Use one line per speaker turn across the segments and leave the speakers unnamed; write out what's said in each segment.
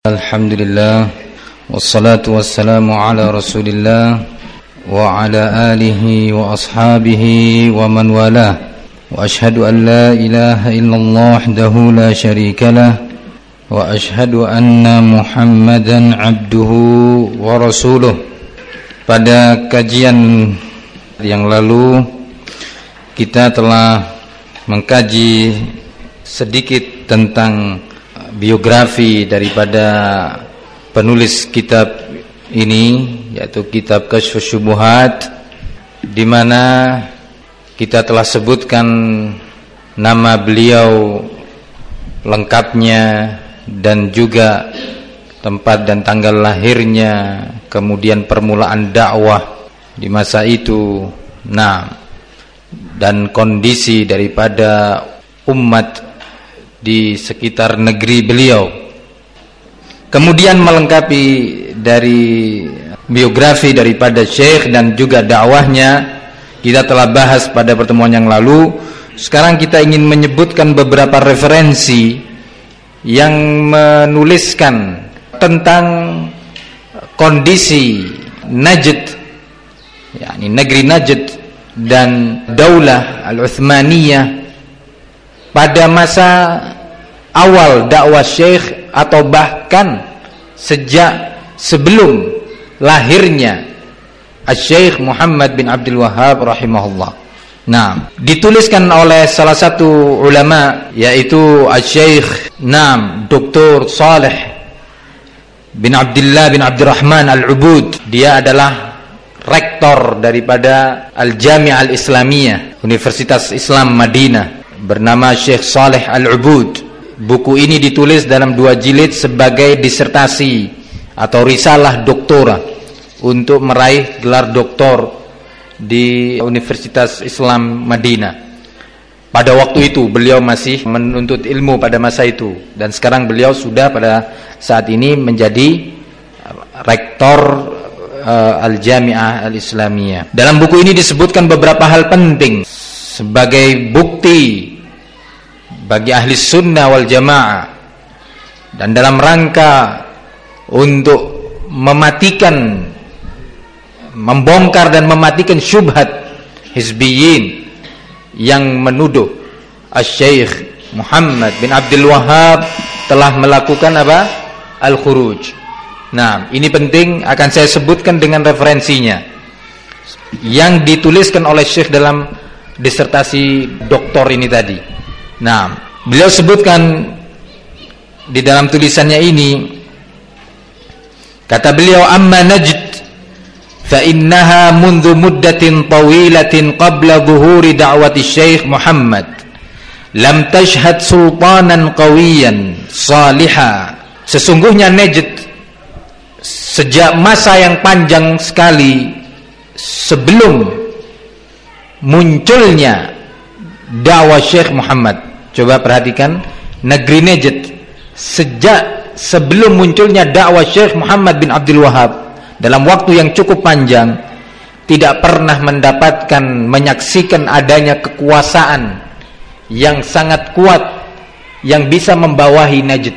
Alhamdulillah wassalatu wassalamu ala Rasulillah wa ala alihi wa ashabihi wa man walah wa ashhadu an la ilaha illallah wahdahu la syarika lah wa ashhadu anna Muhammadan abduhu wa rasuluh. Pada kajian yang lalu kita telah mengkaji sedikit tentang biografi daripada penulis kitab ini, yaitu kitab Kasyfus Syubuhat, di mana kita telah sebutkan nama beliau lengkapnya dan juga tempat dan tanggal lahirnya, kemudian permulaan dakwah di masa itu, dan kondisi daripada umat di sekitar negeri beliau. Kemudian melengkapi dari biografi daripada Syekh dan juga dakwahnya, kita telah bahas pada pertemuan yang lalu. Sekarang kita ingin menyebutkan beberapa referensi yang menuliskan tentang kondisi Najd, yakni negeri Najd dan Daulah Al-Uthmaniyah pada masa awal dakwah Syekh atau bahkan sejak sebelum lahirnya Syekh Muhammad bin Abdul Wahhab rahimahullah. Dituliskan oleh salah satu ulama, yaitu Syekh Dr. Saleh bin Abdullah bin Abdurrahman Al-Ubud. Dia adalah rektor daripada Al-Jami'ah Al-Islamiyah, Universitas Islam Madinah, bernama Syekh Saleh Al-Ubud. Buku ini ditulis dalam 2 jilid sebagai disertasi atau risalah doktora untuk meraih gelar doktor di Universitas Islam Madinah. Pada waktu itu beliau masih menuntut ilmu pada masa itu, dan sekarang beliau sudah pada saat ini menjadi rektor Al-Jami'ah Al-Islamiyah. Dalam buku ini disebutkan beberapa hal penting sebagai bukti bagi ahli sunnah wal jamaah, dan dalam rangka untuk membongkar dan mematikan syubhat hizbiyin yang menuduh Syekh Muhammad bin Abdul Wahhab telah melakukan al-khuruj. Ini penting, akan saya sebutkan dengan referensinya yang dituliskan oleh Syekh dalam disertasi doktor ini tadi. Beliau sebutkan di dalam tulisannya ini, kata beliau, amma Najd fa innaha mundu muddatin tawilatin qabla zuhuri da'wati Syekh Muhammad lam tashhad sultanan qawiyan salihah. Sesungguhnya Najd sejak masa yang panjang sekali sebelum munculnya dakwah Syekh Muhammad. Coba perhatikan, negeri Najd sejak sebelum munculnya dakwah Syekh Muhammad bin Abdul Wahhab, dalam waktu yang cukup panjang, tidak pernah menyaksikan adanya kekuasaan yang sangat kuat yang bisa membawahi Najd,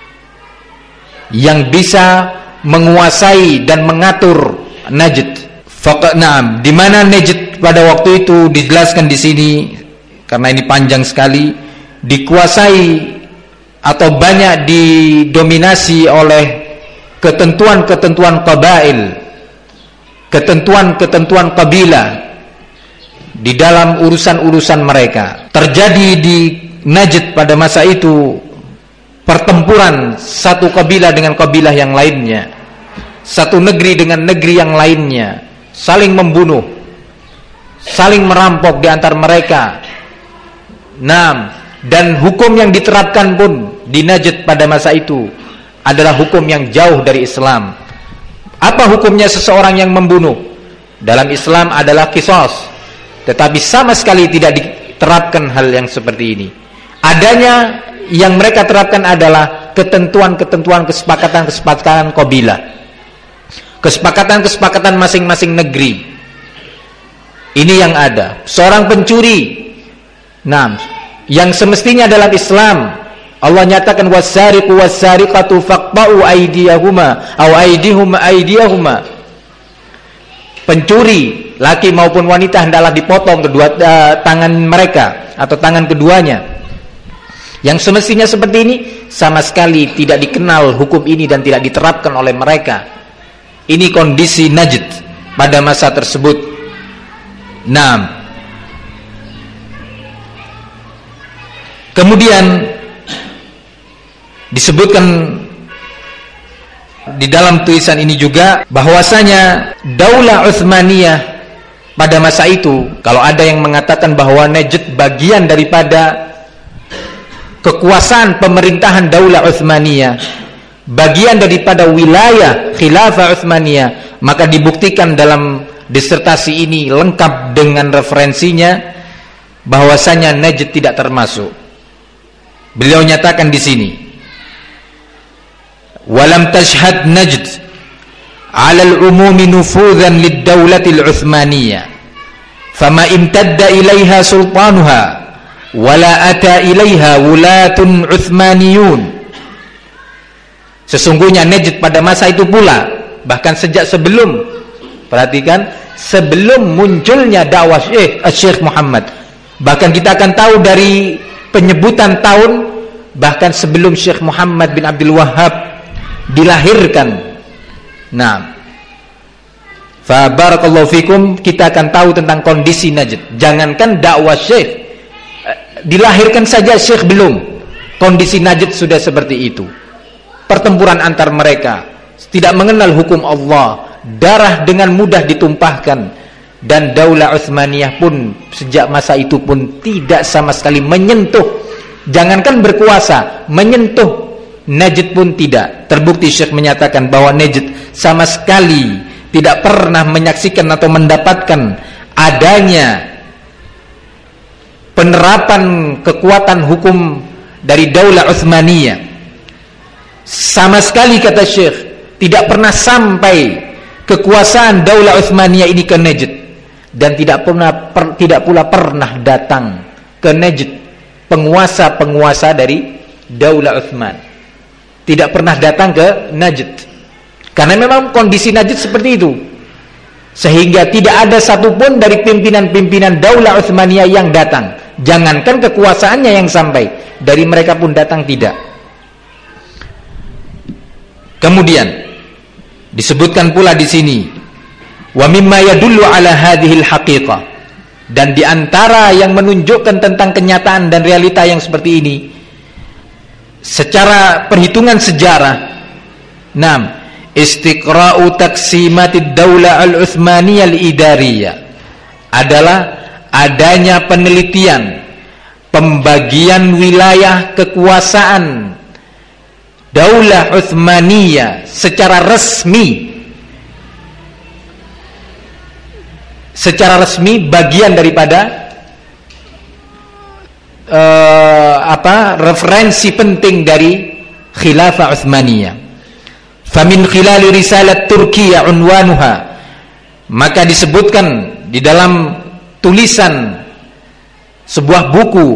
yang bisa menguasai dan mengatur Najd. Di mana Najd pada waktu itu dijelaskan di sini, karena ini panjang sekali, dikuasai atau banyak didominasi oleh ketentuan-ketentuan qabail, ketentuan-ketentuan kabilah di dalam urusan-urusan mereka. Terjadi di Najd pada masa itu pertempuran satu kabilah dengan kabilah yang lainnya, satu negeri dengan negeri yang lainnya, saling membunuh, saling merampok di antar mereka. Dan hukum yang diterapkan pun di Najd pada masa itu adalah hukum yang jauh dari Islam. Apa hukumnya seseorang yang membunuh? Dalam Islam adalah qisas, tetapi sama sekali tidak diterapkan hal yang seperti ini. Adanya yang mereka terapkan adalah ketentuan-ketentuan kesepakatan kabilah, kesepakatan masing-masing negeri. Ini yang ada. Seorang pencuri, yang semestinya dalam Islam Allah nyatakan was-sariqu was-sariqatu faqta'u aydiyahuma aw aydihuma. Pencuri laki maupun wanita hendaklah dipotong kedua tangan mereka atau tangan keduanya. Yang semestinya seperti ini sama sekali tidak dikenal hukum ini dan tidak diterapkan oleh mereka. Ini kondisi Najd pada masa tersebut. Kemudian disebutkan di dalam tulisan ini juga bahwasanya Daulah Utsmaniyah pada masa itu, kalau ada yang mengatakan bahwa Najd bagian daripada kekuasaan pemerintahan Daulah Utsmaniyah, bagian daripada wilayah Khilafah Utsmaniyah, maka dibuktikan dalam disertasi ini lengkap dengan referensinya bahwasanya Najd tidak termasuk. Beliau nyatakan di sini, walam tashhad Najd 'ala al-umumi nufudhan lid-daulati al-Utsmaniyah fama imtadda ilaiha sultanuha wala ata ilaiha wulatun Utsmaniyun. Sesungguhnya Najd pada masa itu pula, bahkan sejak sebelum, perhatikan, sebelum munculnya dakwah Syekh Muhammad, bahkan kita akan tahu dari penyebutan tahun, bahkan sebelum Syekh Muhammad bin Abdul Wahhab dilahirkan. Fa barakallahu fikum, kita akan tahu tentang kondisi Najd. Jangankan dakwah Syekh, dilahirkan saja Syekh belum, kondisi Najd sudah seperti itu. Pertempuran antar mereka, tidak mengenal hukum Allah, darah dengan mudah ditumpahkan, dan Daulah Utsmaniyah pun sejak masa itu pun tidak sama sekali menyentuh, jangankan berkuasa, menyentuh Najd pun tidak. Terbukti Syekh menyatakan bahwa Najd sama sekali tidak pernah menyaksikan atau mendapatkan adanya penerapan kekuatan hukum dari Daulah Utsmaniyah. Sama sekali, kata Syekh, tidak pernah sampai kekuasaan Daulah Utsmaniyah ini ke Najd, dan tidak pula pernah datang ke Najd penguasa-penguasa dari Daulah Utsman. Tidak pernah datang ke Najd, karena memang kondisi Najd seperti itu, sehingga tidak ada satupun dari pimpinan-pimpinan Daulah Utsmaniyah yang datang. Jangankan kekuasaannya yang sampai, dari mereka pun datang tidak. Kemudian disebutkan pula di sini, wa mimma yadullu ala hadhil haqiqah, dan di antara yang menunjukkan tentang kenyataan dan realita yang seperti ini secara perhitungan sejarah, istiqra'u taqsimatid daulah al-Utsmaniyah al-idariyah, adalah adanya penelitian pembagian wilayah kekuasaan Daulah Utsmaniyah secara resmi, bagian daripada referensi penting dari Khilafah Utsmaniyah. Famin khilali risalat Turkiyah unwanuha, maka disebutkan di dalam tulisan sebuah buku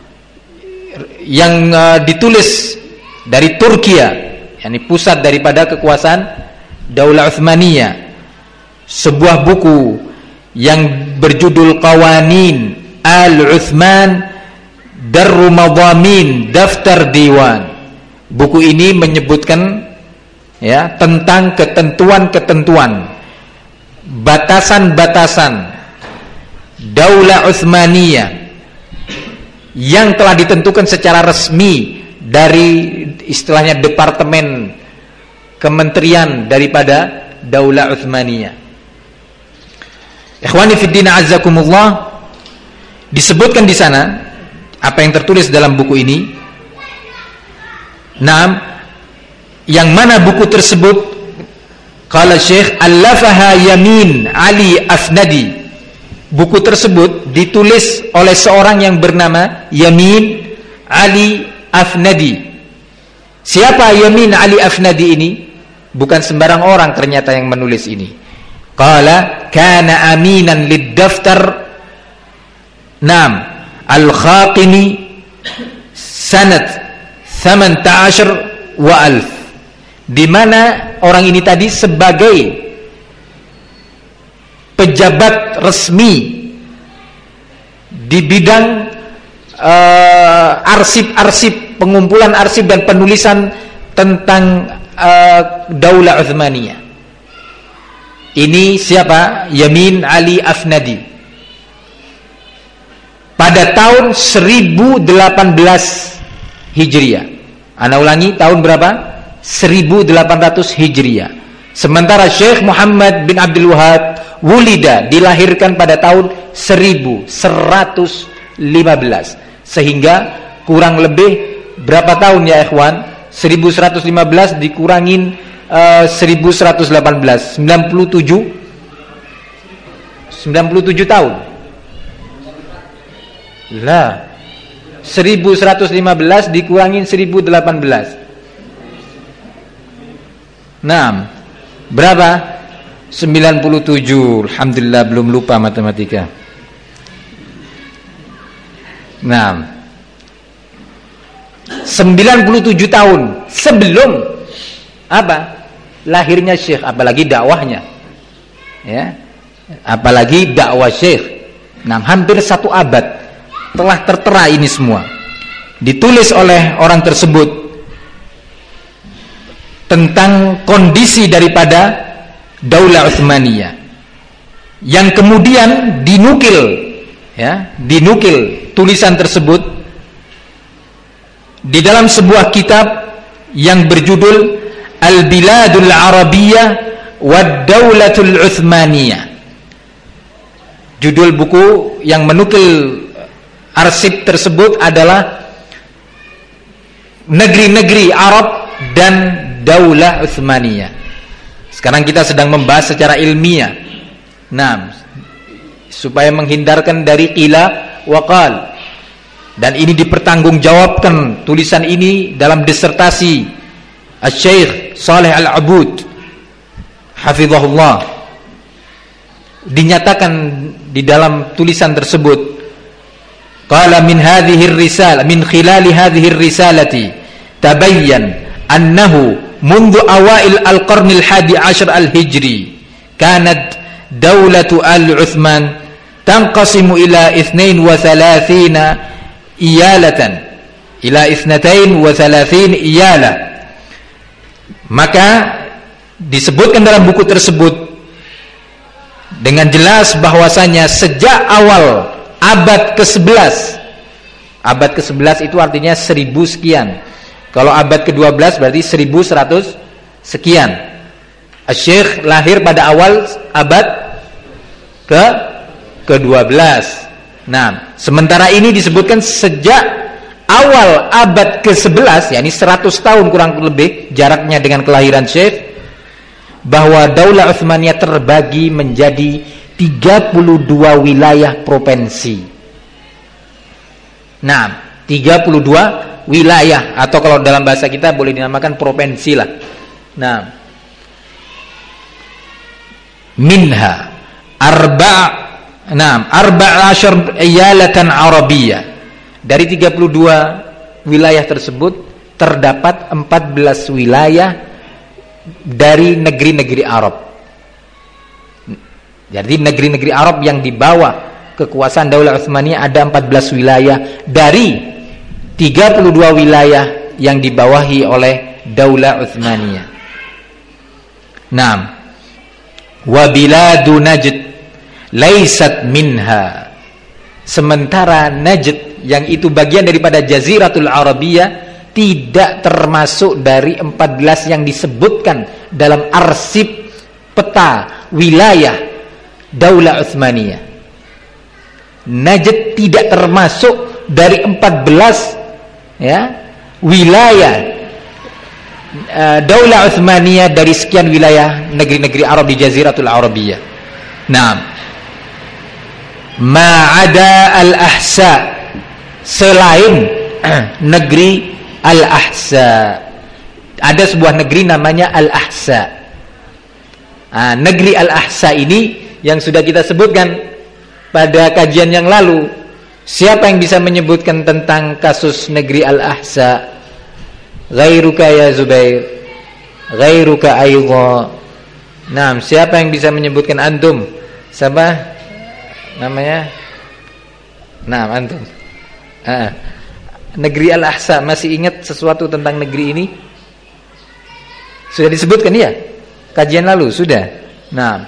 yang ditulis dari Turkiya, yakni pusat daripada kekuasaan Daulah Utsmaniyah, sebuah buku yang berjudul Qawanin Al-Utsman Darru Madhamin Daftar Diwan. Buku ini menyebutkan tentang ketentuan-ketentuan, batasan-batasan Daulah Utsmaniyah yang telah ditentukan secara resmi dari istilahnya departemen kementerian daripada Daulah Utsmaniyah. Ikhwani fiddin azzakumullah, disebutkan di sana apa yang tertulis dalam buku ini. Yang mana buku tersebut, qala Syekh allafaha Yamin Ali Afnadi. Buku tersebut ditulis oleh seorang yang bernama Yamin Ali Afnadi. Siapa Yamin Ali Afnadi ini? Bukan sembarang orang ternyata yang menulis ini. Qala kana aminan lid-daftar Al-Khaqini sanat 18 wa alf, di mana orang ini tadi sebagai pejabat resmi di bidang arsip-arsip, pengumpulan arsip dan penulisan tentang Daulah Uthmaniyah. Ini siapa? Yamin Ali Afnadi. Pada tahun 1018 Hijriah. Ana ulangi, tahun berapa? 1800 Hijriah. Sementara Syekh Muhammad bin Abdul Wahab wulida, dilahirkan pada tahun 1115. Sehingga kurang lebih berapa tahun ya ikhwan? 1115 dikurangin 1118, 97 tahun. Lah, 1115 dikurangin 1018. Nah, berapa? 97. Alhamdulillah belum lupa matematika. Nah, 97 tahun sebelum apa? Lahirnya Syekh, apalagi dakwahnya. Ya. Apalagi dakwah Syekh. Nah, hampir 1 abad telah tertera ini semua. Ditulis oleh orang tersebut tentang kondisi daripada Daulah Uthmaniyah yang kemudian dinukil, ya, dinukil tulisan tersebut di dalam sebuah kitab yang berjudul Al-Biladul Arabiyah Wad-Daulatul Uthmaniyah. Judul buku yang menukil arsip tersebut adalah Negeri-negeri Arab dan Daulah Uthmaniyah. Sekarang kita sedang membahas secara ilmiah. Nah, supaya menghindarkan dari qila wa qal. Dan ini dipertanggungjawabkan tulisan ini dalam disertasi Asy-Syaikh Shalih Al-Abud hafizahullah. Dinyatakan di dalam tulisan tersebut, qala min hadhihi ar-risalah, min khilali hadhihi ar-risalati tabayyan annahu mundu awail al-qarn al-11 al-hijri kanat daulatu al-Uthman tanqasimu ila 32 iyalatan ila 32 iyalah. Maka disebutkan dalam buku tersebut dengan jelas bahwasanya sejak awal abad ke-11, abad ke-11 itu artinya 1000 sekian. Kalau abad ke-12 berarti 1100 sekian. Asy-Syaikh lahir pada awal abad ke-12. Nah, sementara ini disebutkan sejak awal abad ke-11, yakni 100 tahun kurang lebih jaraknya dengan kelahiran Syekh, bahwa Daulah Uthmaniyah terbagi menjadi 32 wilayah provinsi. Nah, 32 wilayah, atau kalau dalam bahasa kita boleh dinamakan provinsi lah. Nah, minha arba'ashar iyalatan Arabiyah. Dari 32 wilayah tersebut terdapat 14 wilayah dari negeri-negeri Arab. Jadi negeri-negeri Arab yang di bawah kekuasaan Daulah Uthmaniyah ada 14 wilayah dari 32 wilayah yang dibawahi oleh Daulah Uthmaniyah. Naam. Wa biladu Najd laysat minha. Sementara Najd yang itu bagian daripada Jaziratul Arabiyah tidak termasuk dari 14 yang disebutkan dalam arsip peta wilayah Daulah Uthmaniyah. Najd tidak termasuk dari 14 ya wilayah Daulah Uthmaniyah dari sekian wilayah negeri-negeri Arab di Jaziratul Arabiyah. Nah, ma'ada al-ahsa, selain negeri Al-Ahsa. Ada sebuah negeri namanya Al-Ahsa. Negeri Al-Ahsa ini yang sudah kita sebutkan pada kajian yang lalu. Siapa yang bisa menyebutkan tentang kasus negeri Al-Ahsa? Ghairuka ya Zubair. Ghairuka aidha. Naam, siapa yang bisa menyebutkan antum? Siapa namanya? Naam, antum. Negeri Al-Ahsa, masih ingat sesuatu tentang negeri ini? Sudah disebutkan ya? Kajian lalu sudah. Naam.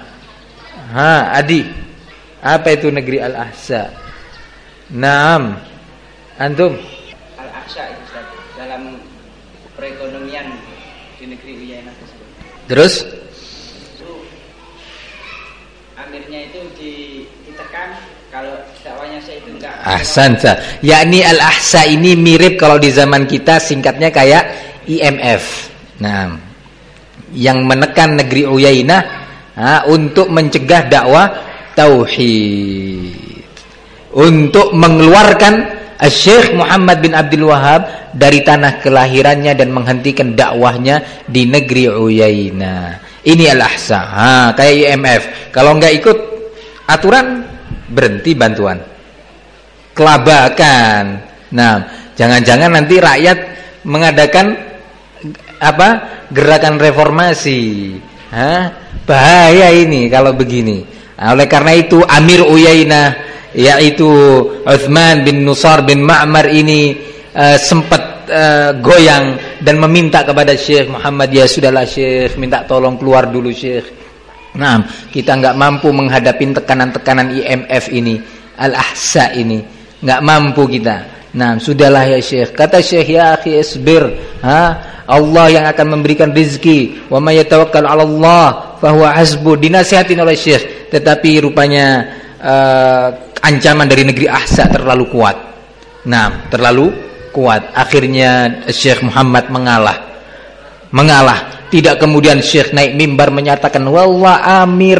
Adi. Apa itu negeri Al-Ahsa? Naam. Antum?
Al-Ahsa itu dalam perekonomian di negeri Uyainah tersebut.
Terus?
Itu amirnya itu ditekan kalau dakwanya saya itu enggak.
Ahsanta. Yakni Al-Ahsa ini mirip kalau di zaman kita singkatnya kayak IMF. Nah, yang menekan negeri Uyainah untuk mencegah dakwah tauhid, untuk mengeluarkan Syekh Muhammad bin Abdul Wahhab dari tanah kelahirannya dan menghentikan dakwahnya di negeri Uyainah. Ini Al-Ahsa. Kayak IMF. Kalau enggak ikut aturan, berhenti bantuan. Kelabakan. Nah, jangan-jangan nanti rakyat mengadakan gerakan reformasi. Bahaya ini kalau begini. Oleh karena itu Amir Uyainah, yaitu Uthman bin Nusar bin Ma'mar ini sempat goyang dan meminta kepada Syekh Muhammad, ya sudahlah Syekh, minta tolong keluar dulu Syekh. Nah, kita enggak mampu menghadapi tekanan-tekanan IMF ini, Al-Ahsa ini, enggak mampu kita. Nah, sudahlah ya Syekh. Kata Syekh, ya akhi isbir, Allah yang akan memberikan rezeki. Wa may yatawakkal 'ala Allah fa huwa hasbuh. Dinasihatin oleh Syekh, tetapi rupanya ancaman dari negeri Ahsa terlalu kuat. Nah, terlalu kuat. Akhirnya Syekh Muhammad mengalah. Tidak kemudian Syekh naik mimbar menyatakan, wallah Amir,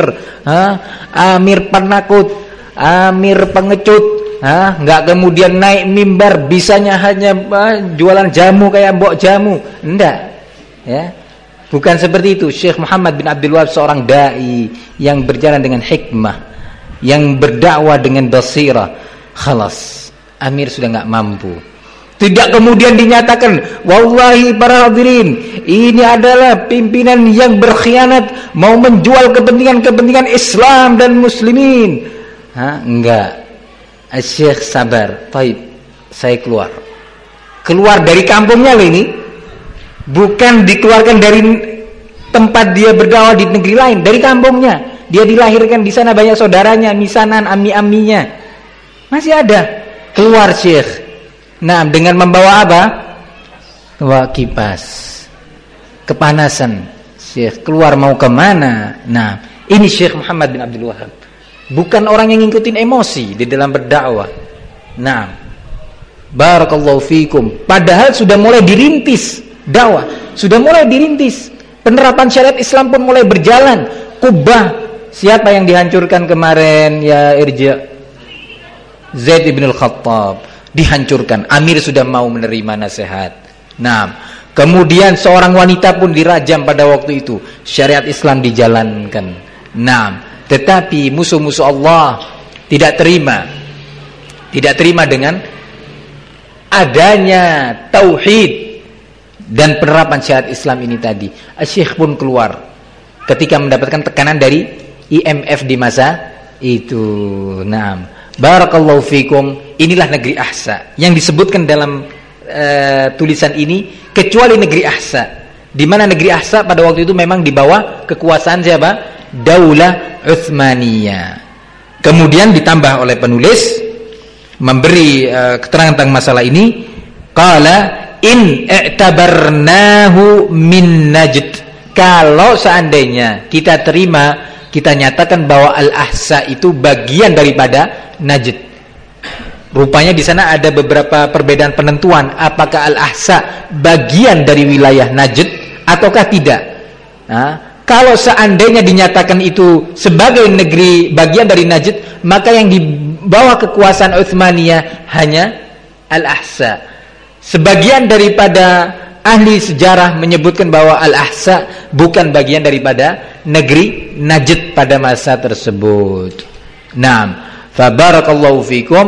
Amir penakut, Amir pengecut. Enggak kemudian naik mimbar bisanya hanya jualan jamu kayak mbok jamu. Enggak. Ya. Bukan seperti itu. Syekh Muhammad bin Abdul Wahhab seorang dai yang berjalan dengan hikmah, yang berdakwah dengan basirah. Khalas, Amir sudah enggak mampu. Tidak kemudian dinyatakan, wallahi para hadirin, ini adalah pimpinan yang berkhianat, mau menjual kepentingan-kepentingan Islam dan muslimin. Enggak. Syekh sabar. Baik, saya keluar dari kampungnya loh ini. Bukan dikeluarkan dari tempat dia berdakwah di negeri lain, dari kampungnya. Dia dilahirkan di sana, banyak saudaranya, misanan, ami-aminya. Masih ada. Keluar Syekh. Nah, dengan membawa apa? Bawa kipas. Kepanasan. Syekh keluar mau kemana? Nah, ini Syekh Muhammad bin Abdul Wahhab. Bukan orang yang ngikutin emosi di dalam berdakwah. Nah, barakallahu fikum. Padahal sudah mulai dirintis dakwah, sudah mulai dirintis. Penerapan syariat Islam pun mulai berjalan. Kubah, siapa yang dihancurkan kemarin ya Irja? Zaid ibn al-Khattab dihancurkan. Amir sudah mau menerima nasihat. Nah, kemudian seorang wanita pun dirajam pada waktu itu. Syariat Islam dijalankan. Nah, tetapi musuh-musuh Allah tidak terima dengan adanya tauhid dan penerapan syariat Islam ini tadi. Syekh pun keluar ketika mendapatkan tekanan dari IMF di masa itu. Nah, barakallahu fikum. Inilah negeri Ahsa yang disebutkan dalam tulisan ini, kecuali negeri Ahsa, di mana negeri Ahsa pada waktu itu memang di bawah kekuasaan siapa? Daulah Utsmaniyah. Kemudian ditambah oleh penulis memberi keterangan tentang masalah ini, qala in i'tabarnahu min Najd. Kalau seandainya kita terima, kita nyatakan bahwa Al-Ahsa itu bagian daripada Najd. Rupanya di sana ada beberapa perbedaan penentuan, apakah Al-Ahsa bagian dari wilayah Najd ataukah tidak. Kalau seandainya dinyatakan itu sebagai negeri bagian dari Najd, maka yang di bawah kekuasaan Utsmaniyah hanya Al-Ahsa. Sebagian daripada ahli sejarah menyebutkan bahwa Al-Ahsa bukan bagian daripada negeri Najd pada masa tersebut. Naam, fa barakallahu fikum.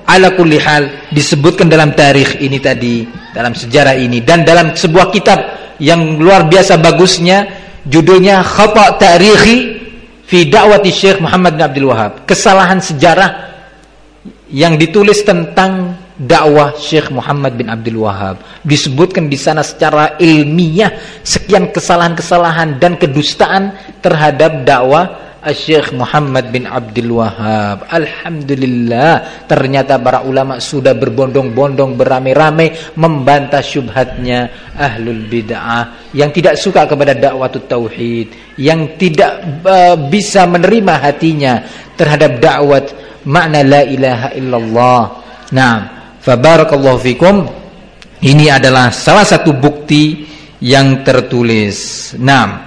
ala kulli hal disebutkan dalam tarikh ini tadi, dalam sejarah ini, dan dalam sebuah kitab yang luar biasa bagusnya, judulnya Khata' Tarikhi fi Da'wati Syekh Muhammad bin Abdul Wahhab, kesalahan sejarah yang ditulis tentang dakwah Syekh Muhammad bin Abdul Wahhab. Disebutkan di sana secara ilmiah sekian kesalahan-kesalahan dan kedustaan terhadap dakwah Syekh Muhammad bin Abdul Wahhab. Alhamdulillah, ternyata para ulama sudah berbondong-bondong, beramai-ramai membantah syubhatnya ahlul bid'ah yang tidak suka kepada dakwah tauhid, yang tidak bisa menerima hatinya terhadap dakwah makna la ilaha illallah. Nah, fabarakallahu fikum. Ini adalah salah satu bukti yang tertulis. Nah,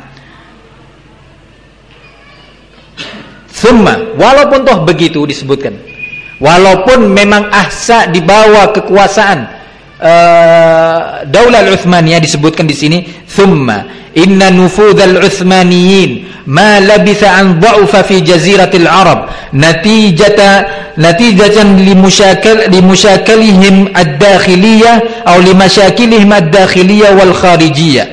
summa, walaupun toh begitu disebutkan, walaupun memang ahsa di bawah kekuasaan Daulah Al-Utsmaniyah, disebutkan di sini, summa inna nufudhal Utsmaniyin ma labitha an dha'ufa fi jaziratil Arab natijatan limushakalihim ad-dakhiliyah atau limashakilihim ad-dakhiliyah wal kharijiyah.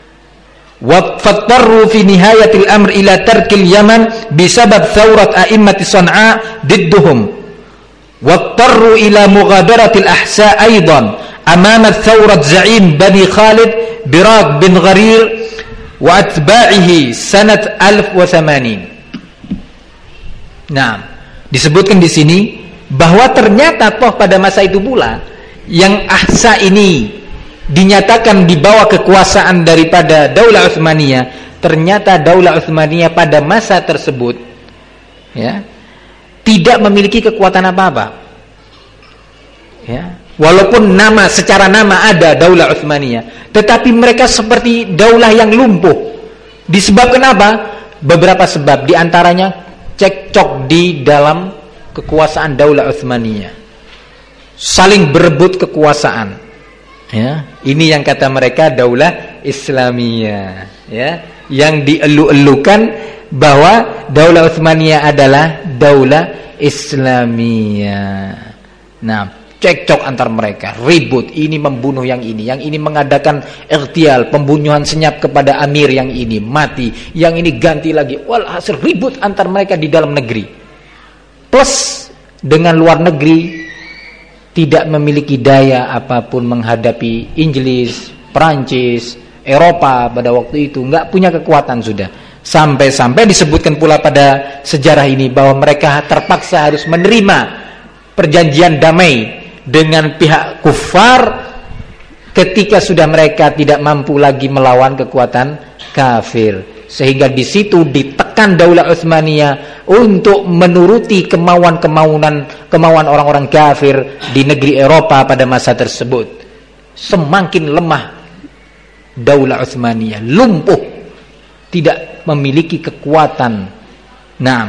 Fattaru fi nihayatil amr ila tarkil Yaman bisabab thawrat a'immati San'a didduhum. Wattaru ila mughadaratil ahsa aidan amama thawrat za'im Bani Khalid Birak bin Gharir wa atba'ihi sanat 1080. Nah, disebutkan di sini bahwa ternyata toh pada masa itu pula yang ahsa ini dinyatakan di bawah kekuasaan daripada Daulah Utsmaniyah. Ternyata Daulah Utsmaniyah pada masa tersebut ya tidak memiliki kekuatan apa-apa. Ya, walaupun secara nama ada Daulah Utsmaniyah, tetapi mereka seperti daulah yang lumpuh. Disebabkan apa? Beberapa sebab, diantaranya cekcok di dalam kekuasaan Daulah Utsmaniyah, saling berebut kekuasaan. Ya, ini yang kata mereka Daulah Islamiyah, ya, yang dielu-elukan bahwa Daulah Utsmaniyah adalah Daulah Islamiyah. Nah, cekcok antar mereka, ribut, ini membunuh yang ini mengadakan ightial, pembunuhan senyap kepada amir yang ini, mati, yang ini ganti lagi. Walhasil ribut antar mereka di dalam negeri. Plus dengan luar negeri tidak memiliki daya apapun menghadapi Inggris, Perancis, Eropa pada waktu itu, nggak punya kekuatan sudah. Sampai-sampai disebutkan pula pada sejarah ini bahwa mereka terpaksa harus menerima perjanjian damai dengan pihak kufar ketika sudah mereka tidak mampu lagi melawan kekuatan kafir. Sehingga di situ ditekan Daulah Utsmaniyah untuk menuruti kemauan orang-orang kafir di negeri Eropa pada masa tersebut. Semakin lemah Daulah Utsmaniyah, lumpuh, tidak memiliki kekuatan. Nah,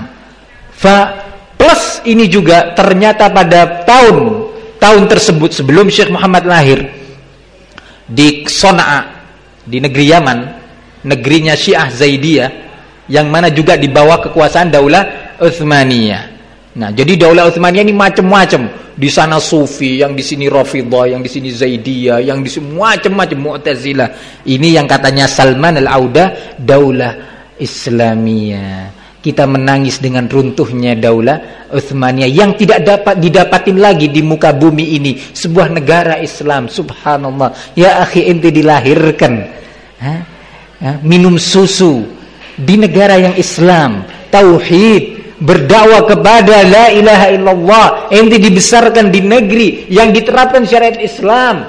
plus ini juga ternyata pada tahun tersebut sebelum Syekh Muhammad lahir di Sana'a, di negeri Yaman, negerinya Syiah Zaidiyah, yang mana juga di bawah kekuasaan Daulah Utsmaniyah. Nah, jadi Daulah Utsmaniyah ini macam-macam. Di sana Sufi, yang di sini Rafidhah, yang di sini Zaidiyah, yang di sini macam-macam Mu'tazilah. Ini yang katanya Salman Al-Auda Daulah Islamiyah. Kita menangis dengan runtuhnya Daulah Utsmaniyah yang tidak dapat didapatin lagi di muka bumi ini, sebuah negara Islam. Subhanallah. Ya akhi, ente dilahirkan minum susu di negara yang Islam, tauhid, berdakwah kepada la ilaha illallah, ente dibesarkan di negeri yang diterapkan syariat Islam.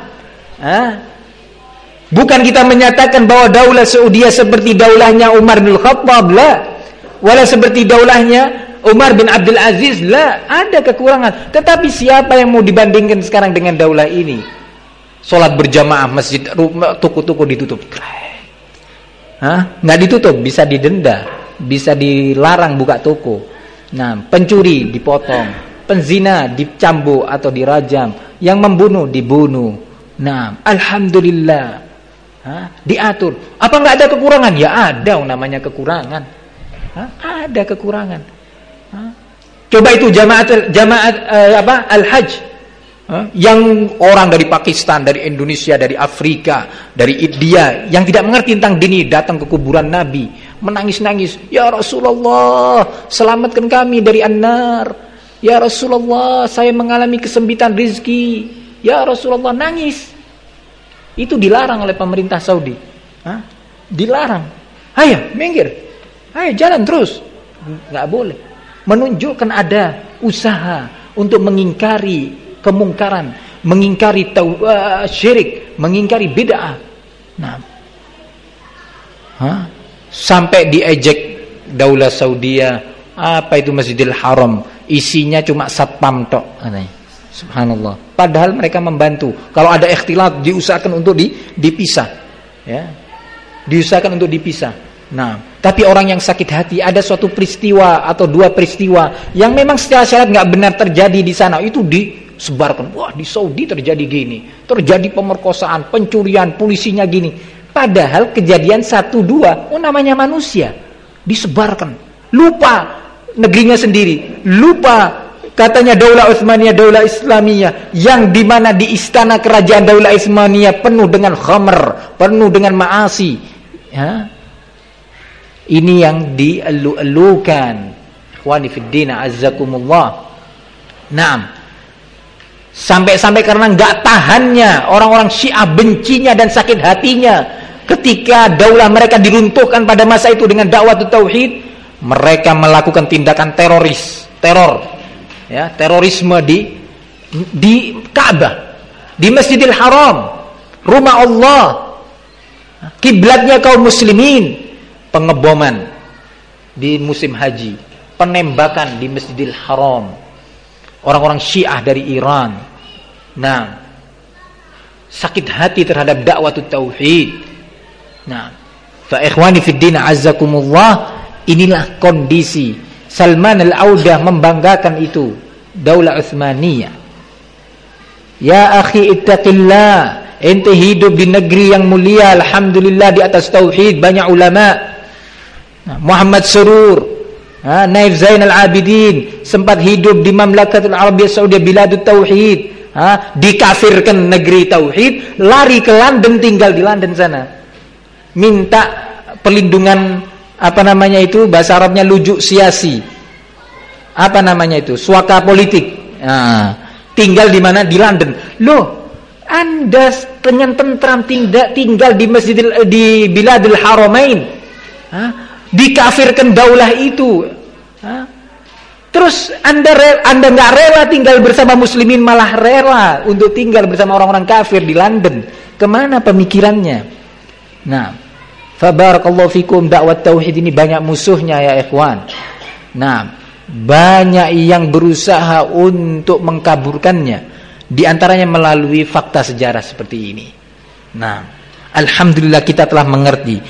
Bukan kita menyatakan bahwa daulah Saudi seperti daulahnya Umar bin Khattab, la, wala seperti daulahnya Umar bin Abdul Aziz, la, ada kekurangan. Tetapi siapa yang mau dibandingkan sekarang dengan daulah ini? Salat berjamaah masjid, toko-toko ditutup. Nggak ditutup, bisa didenda, bisa dilarang buka toko. Nah, pencuri dipotong, penzina dicambuk atau dirajam, yang membunuh dibunuh. Nah, alhamdulillah, diatur. Apa nggak ada kekurangan? Ya ada, namanya kekurangan. Ada kekurangan. Coba itu jamaat al-hajj. Yang orang dari Pakistan, dari Indonesia, dari Afrika, dari India yang tidak mengerti tentang dini datang ke kuburan Nabi, menangis-nangis, "Ya Rasulullah, selamatkan kami dari an-nar. Ya Rasulullah, saya mengalami kesempitan rezeki. Ya Rasulullah," nangis. Itu dilarang oleh pemerintah Saudi. Dilarang. Ayo, minggir. Ayo, jalan terus. Nggak boleh. Menunjukkan ada usaha untuk mengingkari kemungkaran, mengingkari syirik, mengingkari bid'ah. Nah, sampai diejek Daulah Saudia, apa itu Masjidil Haram, isinya cuma satpam tok, katanya. Subhanallah. Padahal mereka membantu. Kalau ada ikhtilat diusahakan untuk dipisah, ya. Diusahakan untuk dipisah. Nah, tapi orang yang sakit hati, ada suatu peristiwa atau dua peristiwa yang memang secara syariat nggak benar terjadi di sana, itu disebarkan. Wah, di Saudi terjadi gini, terjadi pemerkosaan, pencurian, polisinya gini. Padahal kejadian 1-2, namanya manusia, disebarkan. Lupa negerinya sendiri, lupa katanya Daulah Utsmaniyah, Daulah Islamiyah, yang dimana di istana kerajaan Daulah Utsmaniyah penuh dengan khamr, penuh dengan maasi. Ya. Ini yang dielu-elukan. Ikhwani fiddin, azzakumullah. Naam. Sampai-sampai karena enggak tahannya orang-orang Syiah, bencinya dan sakit hatinya ketika daulah mereka diruntuhkan pada masa itu dengan dakwah tauhid, mereka melakukan tindakan teror, ya, terorisme di Ka'bah, di Masjidil Haram, rumah Allah, kiblatnya kaum muslimin. Pengeboman di musim haji, penembakan di Masjidil Haram, orang-orang Syiah dari Iran. Nah, sakit hati terhadap dakwah tauhid. Nah, fa ikhwani fid din azzakumullah, inilah kondisi. Salman al-Audah membanggakan itu, Daulah Utsmaniyah. Ya akhi ittaqillah, ente hidup di negeri yang mulia, alhamdulillah, di atas tauhid, banyak ulama. Muhammad Surur, Naif Zainal Abidin sempat hidup di Mamlakatul Arabiyyah Saudiyah, Biladut Tauhid, dikafirkan negeri tauhid, lari ke London, tinggal di London sana, minta perlindungan, apa namanya itu, bahasa Arabnya lujuk siasi, apa namanya itu, suaka politik. Tinggal di mana? Di London. Loh, Anda tentram tinggal di di Biladul Haramain, dikafirkan daulah itu, terus anda nggak rela tinggal bersama muslimin, malah rela untuk tinggal bersama orang-orang kafir di London. Kemana pemikirannya? Nah, fabarakallahu fikum, dakwah tauhid ini banyak musuhnya ya ikhwan. Nah, banyak yang berusaha untuk mengkaburkannya, di antaranya melalui fakta sejarah seperti ini. Nah, alhamdulillah kita telah mengerti.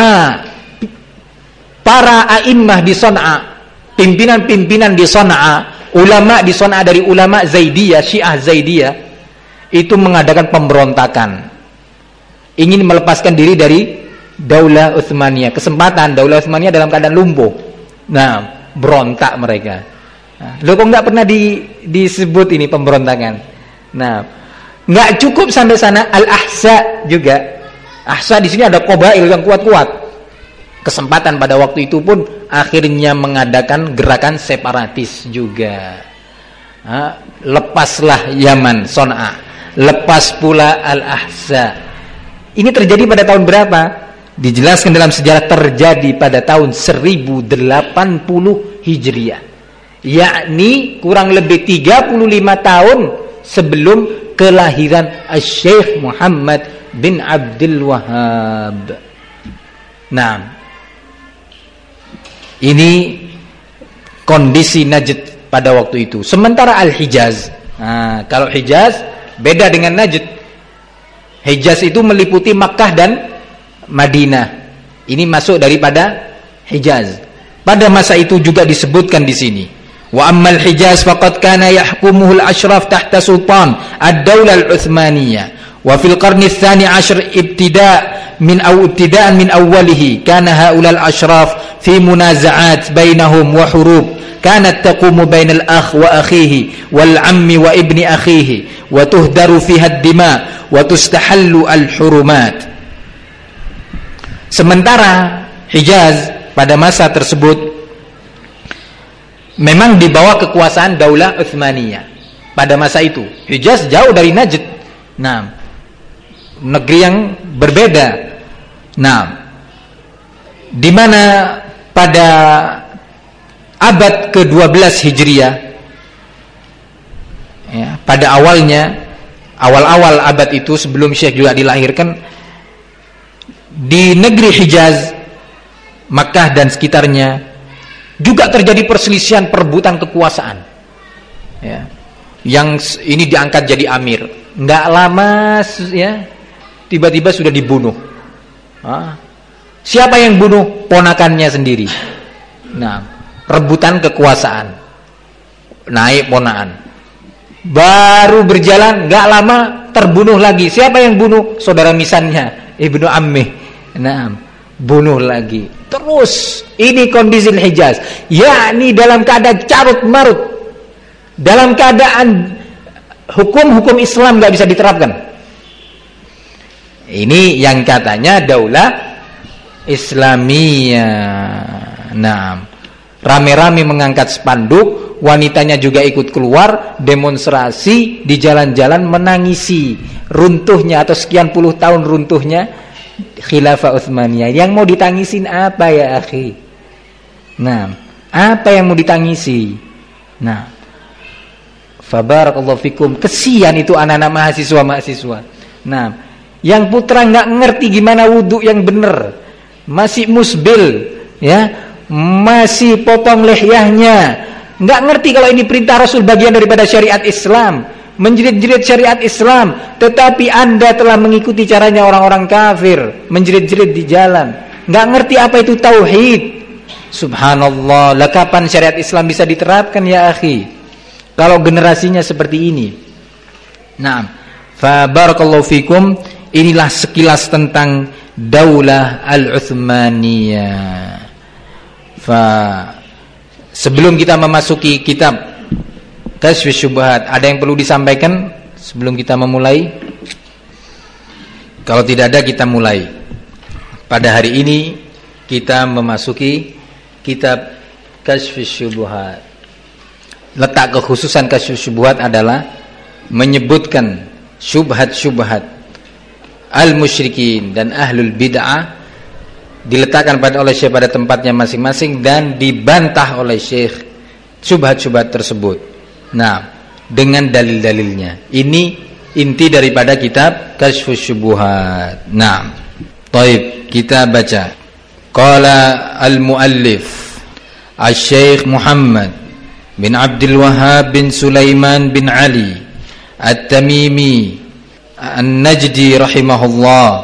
Para a'immah di Son'a, pimpinan-pimpinan di Son'a, ulama di Son'a dari ulama Zaidiyah, Syiah Zaidiyah, itu mengadakan pemberontakan, ingin melepaskan diri dari Daulah Utsmaniyah. Kesempatan Daulah Utsmaniyah dalam keadaan lumpuh. Nah, berontak mereka. Loh, kok nggak pernah disebut ini pemberontakan? Nah, nggak cukup sampai sana, Al-Ahsa juga. Ahsa di sini ada qabail yang kuat-kuat. Kesempatan pada waktu itu pun akhirnya mengadakan gerakan separatis juga. Lepaslah Yaman, Son'a, lepas pula Al-Ahsa. Ini terjadi pada tahun berapa? Dijelaskan dalam sejarah terjadi pada tahun 1080 Hijriah, yakni kurang lebih 35 tahun sebelum kelahiran Syekh Muhammad bin Abdul Wahhab. Nah, ini kondisi Najd pada waktu itu. Sementara Al-Hijaz, kalau Hijaz beda dengan Najd. Hijaz itu meliputi Makkah dan Madinah. Ini masuk daripada Hijaz. Pada masa itu juga disebutkan di sini. Wa ammal Hijaz faqad kana yahkumuhu al-ashraf tahta sultan ad-Daulah al-Utsmaniyah. Wa fil qarni ats-tsani 'ashar ibtida'an min awwalihi kana haula al-ashraf fi munaza'at bainahum wa hurub kanat taqumu bainal akh wa akhihi wal ammi wa ibni akhihi wa tuhdaru fiha ad-dima wa tustahallu al-hurumat. Sementara Hijaz pada masa tersebut memang di bawah kekuasaan Daulah Utsmaniyah. Pada masa itu Hijaz jauh dari Najd. Nah, negeri yang berbeda. Nah, di mana pada abad ke-12 Hijriah, ya, pada awal-awal abad itu sebelum Syekh juga dilahirkan, di negeri Hijaz, Makkah dan sekitarnya juga terjadi perselisihan perebutan kekuasaan. Ya, yang ini diangkat jadi amir, nggak lama ya tiba-tiba sudah dibunuh. Siapa yang bunuh? Ponakannya sendiri. Nah, rebutan kekuasaan, naik ponakan. Baru berjalan nggak lama terbunuh lagi. Siapa yang bunuh? Saudara misannya, Ibnu Ammih. Nah, bunuh lagi. Terus ini kondisi Hijaz, yakni dalam keadaan carut marut, dalam keadaan hukum-hukum Islam nggak bisa diterapkan. Ini yang katanya Daulah Islamiyah. Nah, rame-rame mengangkat spanduk, wanitanya juga ikut keluar demonstrasi di jalan-jalan menangisi runtuhnya atau sekian puluh tahun runtuhnya Khilafah Utsmaniyah. Yang mau ditangisin apa ya akhi? Nah, apa yang mau ditangisi? Nah, fabarakallahu fikum. Kesian itu anak-anak mahasiswa. Nah, yang putra nggak ngerti gimana wudhu yang benar, masih musbil, ya, masih potong lehyahnya, nggak ngerti kalau ini perintah Rasul, bagian daripada syariat Islam, menjerit-jerit syariat Islam, tetapi Anda telah mengikuti caranya orang-orang kafir, menjerit-jerit di jalan, nggak ngerti apa itu tauhid. Subhanallah, lah kapan syariat Islam bisa diterapkan ya akhi, kalau generasinya seperti ini? Nah, fa barakallahu fikum. Inilah sekilas tentang Daulah Al-Utsmaniyah. Sebelum kita memasuki kitab Kasyfus Syubhat, ada yang perlu disampaikan sebelum kita memulai? Kalau tidak ada, kita mulai. Pada hari ini kita memasuki kitab Kasyfus Syubhat. Letak kekhususan Kasyfus Syubhat adalah menyebutkan syubhat-syubhat al-musyrikin dan ahlul bid'ah, diletakkan oleh Syekh pada tempatnya masing-masing dan dibantah oleh Syekh syubhat-syubhat tersebut. Nah, dengan dalil-dalilnya. Ini inti daripada kitab Kasyfus Syubhat. Nah, baik, kita baca. Qala al-muallif Asy-Syaikh Muhammad bin Abdul Wahhab bin Sulaiman bin Ali At-Tamimi An-Najdi rahimahullah.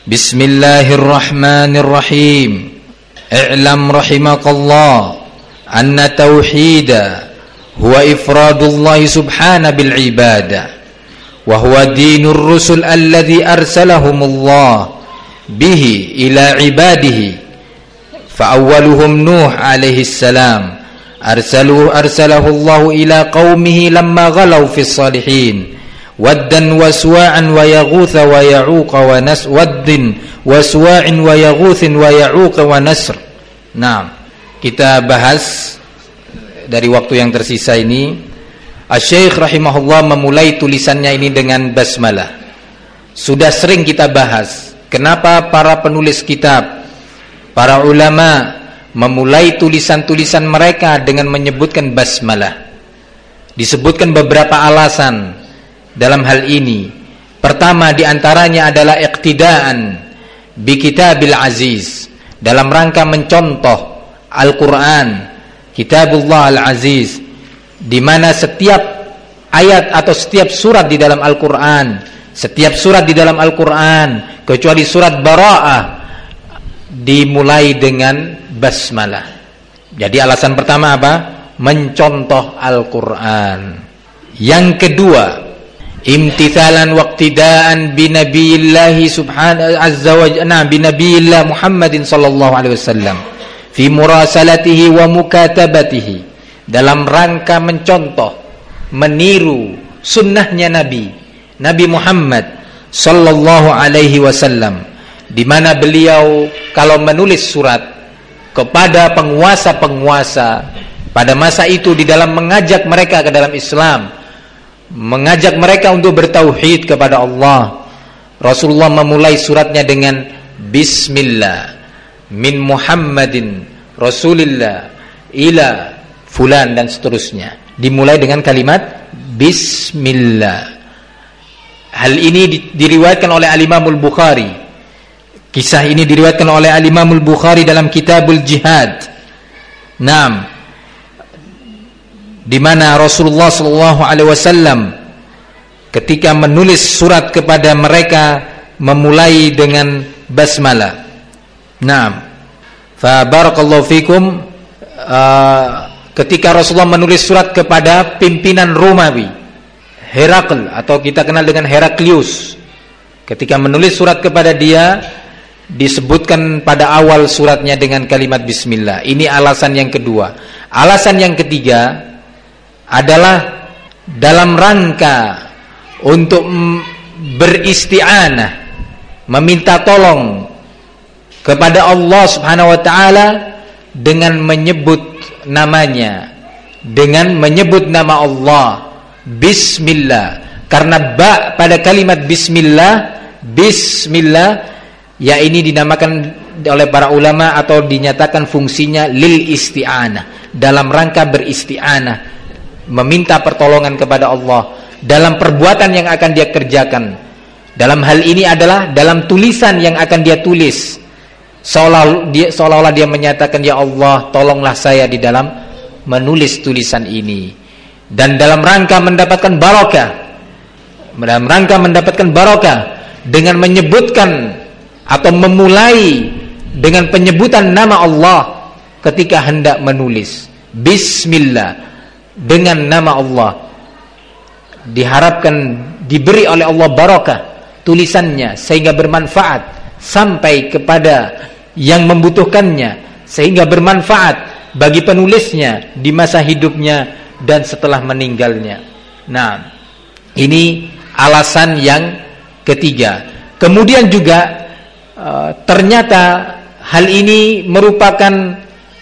Bismillahirrahmanirrahim. I'lam rahimakallah anna tauhida huwa ifradullah subhanahu bil ibadah wa huwa dinur rusul alladhi arsalahumullah bihi ila ibadihi fa awwaluhum Nuh alaihi salam arsalahu Allah ila qaumihi lamma ghalaw fis salihin waddan wa suwa'an wa yaghutha wa ya'uqa wa nas waddin wa suwa'in wa yaghuthin wa ya'uqa wa nasr. Nah, kita bahas dari waktu yang tersisa ini. Asy-Syaikh rahimahullah memulai tulisannya ini dengan basmalah. Sudah sering kita bahas kenapa para penulis kitab, para ulama memulai tulisan-tulisan mereka dengan menyebutkan basmalah. Disebutkan beberapa alasan dalam hal ini. Pertama diantaranya adalah iqtidaan bi kitabil aziz, dalam rangka mencontoh Al-Quran, Kitabullah Al-Aziz, di mana setiap ayat atau setiap surat di dalam Al-Quran, setiap surat di dalam Al-Quran kecuali surat Bara'ah dimulai dengan basmalah. Jadi alasan pertama apa? Mencontoh Al-Quran. Yang kedua, imtithalan waqtidaan bi nabiyillah subhanahu azza wa jalla bi nabiyillah Muhammadin sallallahu alaihi wasallam fi murasalatihi wa mukatabatihi, dalam rangka mencontoh, meniru sunnahnya Nabi Muhammad sallallahu alaihi wasallam, di mana beliau kalau menulis surat kepada penguasa-penguasa pada masa itu di dalam mengajak mereka ke dalam Islam, mengajak mereka untuk bertauhid kepada Allah, Rasulullah memulai suratnya dengan Bismillah min Muhammadin Rasulillah ila fulan dan seterusnya. Dimulai dengan kalimat Bismillah. Hal ini diriwayatkan oleh Al-Imamul Bukhari. Kisah ini diriwayatkan oleh Al-Imamul Bukhari dalam Kitabul Jihad. Naam. Di mana Rasulullah sallallahu alaihi wasallam ketika menulis surat kepada mereka memulai dengan basmalah. Naam. Fa barakallahu fikum, ketika Rasulullah menulis surat kepada pimpinan Romawi, Herakl atau kita kenal dengan Heraklius, ketika menulis surat kepada dia disebutkan pada awal suratnya dengan kalimat bismillah. Ini alasan yang kedua. Alasan yang ketiga adalah dalam rangka untuk beristi'anah, meminta tolong kepada Allah Subhanahu wa taala dengan menyebut namanya, dengan menyebut nama Allah Bismillah. Karena ba pada kalimat Bismillah ya ini dinamakan oleh para ulama atau dinyatakan fungsinya lil isti'anah, dalam rangka beristi'anah, meminta pertolongan kepada Allah dalam perbuatan yang akan dia kerjakan. Dalam hal ini adalah dalam tulisan yang akan dia tulis, seolah-olah dia menyatakan, ya Allah tolonglah saya di dalam menulis tulisan ini. Dan dalam rangka mendapatkan barokah, dengan menyebutkan atau memulai dengan penyebutan nama Allah ketika hendak menulis Bismillah dengan nama Allah, diharapkan diberi oleh Allah barokah tulisannya sehingga bermanfaat sampai kepada yang membutuhkannya, sehingga bermanfaat bagi penulisnya di masa hidupnya dan setelah meninggalnya. Nah, ini alasan yang ketiga. Kemudian juga ternyata hal ini merupakan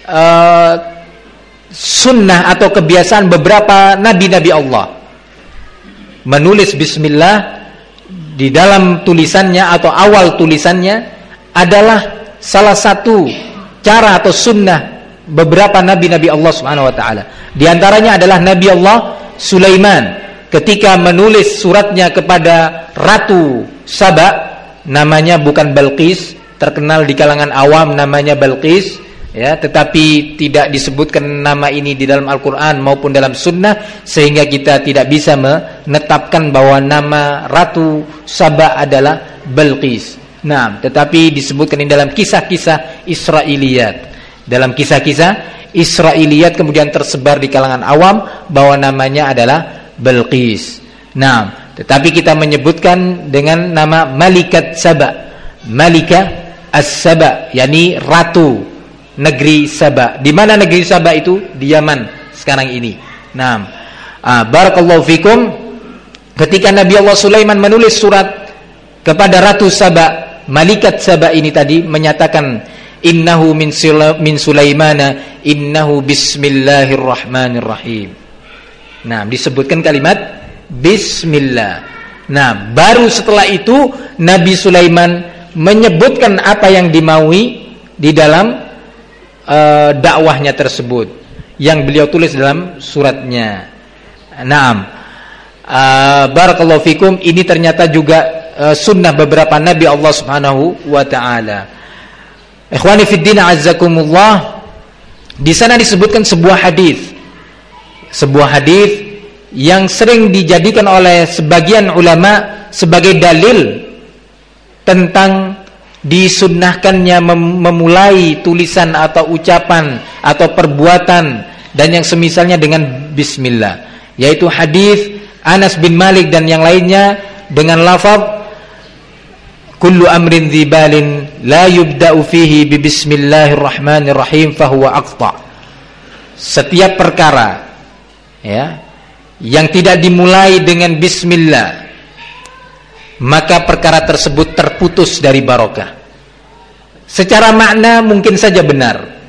sunnah atau kebiasaan beberapa nabi-nabi Allah, menulis bismillah di dalam tulisannya atau awal tulisannya adalah salah satu cara atau sunnah beberapa nabi-nabi Allah Subhanahu wa taala. Di antaranya adalah Nabi Allah Sulaiman ketika menulis suratnya kepada Ratu Saba, namanya bukan Balqis, terkenal di kalangan awam namanya Balqis, ya, tetapi tidak disebutkan nama ini di dalam Al-Qur'an maupun dalam sunnah, sehingga kita tidak bisa menetapkan bahwa nama Ratu Saba adalah Balqis. Nah, tetapi disebutkan di dalam kisah-kisah Israiliyat. Dalam kisah-kisah Israiliyat kemudian tersebar di kalangan awam bahwa namanya adalah Balqis. Nah, tetapi kita menyebutkan dengan nama Malikat Saba, Malikah As-Saba, yakni ratu negeri Saba. Di mana negeri Saba itu? Di Yaman sekarang ini. Nah, barakallahu fikum, ketika Nabi Allah Sulaiman menulis surat kepada Ratu Saba, Malikat Saba ini tadi menyatakan innahu min Sulaimana innahu bismillahirrahmanirrahim. Nah, disebutkan kalimat bismillah. Nah, baru setelah itu Nabi Sulaiman menyebutkan apa yang dimaui di dalam dakwahnya tersebut yang beliau tulis dalam suratnya. Naam. Barakallahu fikum, ini ternyata juga sunnah beberapa nabi Allah Subhanahu wa taala. Ikhwani fid din azzakumullah, di sana disebutkan sebuah hadis yang sering dijadikan oleh sebagian ulama sebagai dalil tentang disunnahkannya memulai tulisan atau ucapan atau perbuatan dan yang semisalnya dengan bismillah, yaitu hadis Anas bin Malik dan yang lainnya dengan lafaz kullu amrin dzibalin la yubda'u fihi bi bismillahirrahmanirrahim fahuwa aqta. Setiap perkara ya yang tidak dimulai dengan bismillah, maka perkara tersebut terputus dari barokah. Secara makna mungkin saja benar,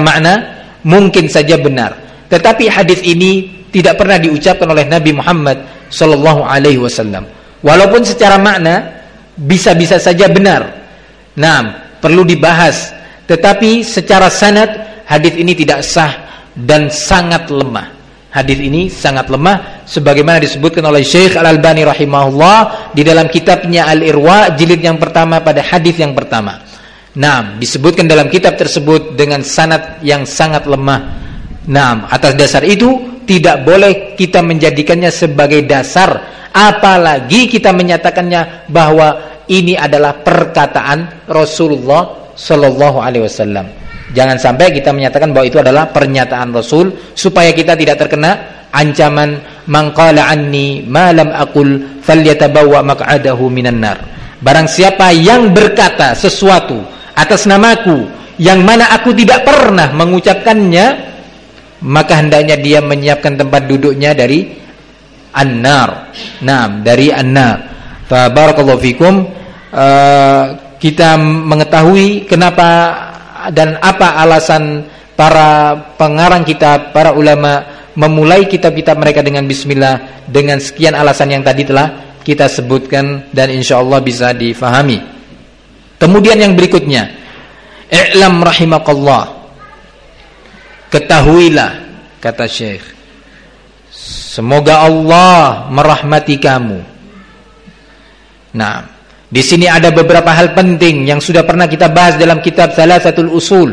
tetapi hadis ini tidak pernah diucapkan oleh Nabi Muhammad sallallahu alaihi wasallam. Walaupun secara makna bisa-bisa saja benar. Nah, perlu dibahas, tetapi secara sanad hadis ini tidak sah dan sangat lemah. Hadis ini sangat lemah sebagaimana disebutkan oleh Syekh Al-Albani rahimahullah di dalam kitabnya Al-Irwa jilid yang pertama pada hadis yang pertama. Nah, disebutkan dalam kitab tersebut dengan sanad yang sangat lemah. Nah, atas dasar itu tidak boleh kita menjadikannya sebagai dasar, apalagi kita menyatakannya bahwa ini adalah perkataan Rasulullah sallallahu alaihi wasallam. Jangan sampai kita menyatakan bahwa itu adalah pernyataan Rasul, supaya kita tidak terkena ancaman man qala anni ma lam aqul falyatabawwa maq'adahu minan nar. Barang siapa yang berkata sesuatu atas namaku yang mana aku tidak pernah mengucapkannya, maka hendaknya dia menyiapkan tempat duduknya dari an-nar. Naam, dari an-nar. Fa barakallahu fikum. Kita mengetahui kenapa dan apa alasan para pengarang kitab, para ulama memulai kitab-kitab mereka dengan bismillah, dengan sekian alasan yang tadi telah kita sebutkan dan insyaallah bisa difahami. Kemudian yang berikutnya, i'lam rahimakallah, ketahuilah, kata Syekh, semoga Allah merahmati kamu. Nah, di sini ada beberapa hal penting yang sudah pernah kita bahas dalam kitab Thalathatul Usul.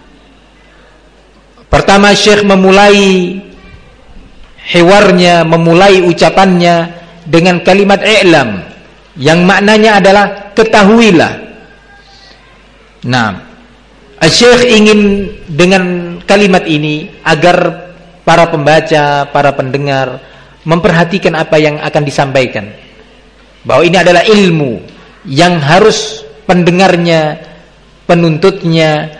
Pertama, Syekh memulai hiwarnya, memulai ucapannya dengan kalimat i'lam, yang maknanya adalah ketahuilah. Nah, Syekh ingin dengan kalimat ini agar para pembaca, para pendengar memperhatikan apa yang akan disampaikan, bahwa ini adalah ilmu yang harus pendengarnya, penuntutnya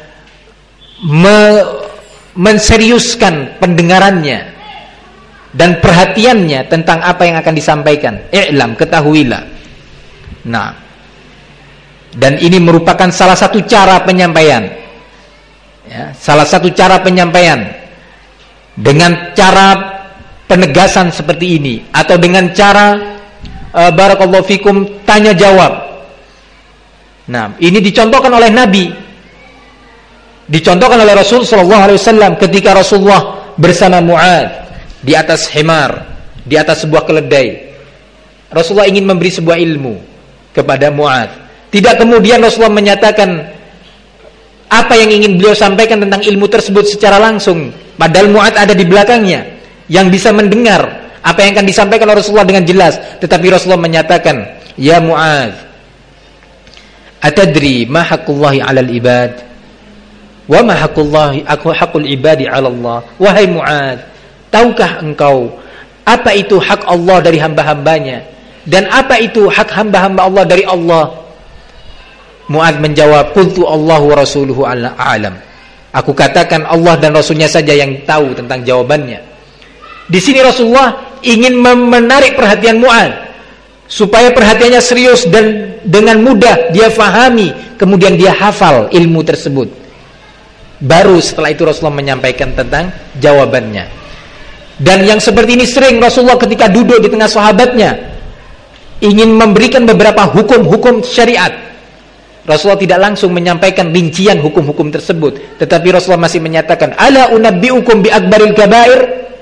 menseriuskan pendengarannya dan perhatiannya tentang apa yang akan disampaikan. I'lam, ketahuilah. Nah, dan ini merupakan salah satu cara penyampaian, ya, salah satu cara penyampaian dengan cara penegasan seperti ini, atau dengan cara barakallahu fikum tanya jawab. Nah, ini dicontohkan oleh Nabi, dicontohkan oleh Rasul sallallahu alaihi wasallam ketika Rasulullah bersama Mu'adz di atas himar, di atas sebuah keledai. Rasulullah ingin memberi sebuah ilmu kepada Mu'adz. Tidak kemudian Rasulullah menyatakan apa yang ingin beliau sampaikan tentang ilmu tersebut secara langsung, padahal Mu'adz ada di belakangnya yang bisa mendengar apa yang akan disampaikan oleh Rasulullah dengan jelas. Tetapi Rasulullah menyatakan, ya Mu'adz, atadri ma haqqullahi 'alal ibad wa ma haqqul ibadi 'ala Allah. Wahai Mu'adz, tahukah engkau apa itu hak Allah dari hamba-hambanya, dan apa itu hak hamba-hamba Allah dari Allah? Mu'adz menjawab, qultu Allah wa rasuluhu a'lam. Aku katakan Allah dan Rasulnya saja yang tahu tentang jawabannya. Di sini Rasulullah ingin menarik perhatian Mu'adz supaya perhatiannya serius dan dengan mudah dia fahami, kemudian dia hafal ilmu tersebut. Baru setelah itu Rasulullah menyampaikan tentang jawabannya. Dan yang seperti ini sering Rasulullah ketika duduk di tengah sahabatnya ingin memberikan beberapa hukum-hukum syariat. Rasulullah tidak langsung menyampaikan rincian hukum-hukum tersebut, tetapi Rasulullah masih menyatakan, ala unabbiukum bi akbaril kabair,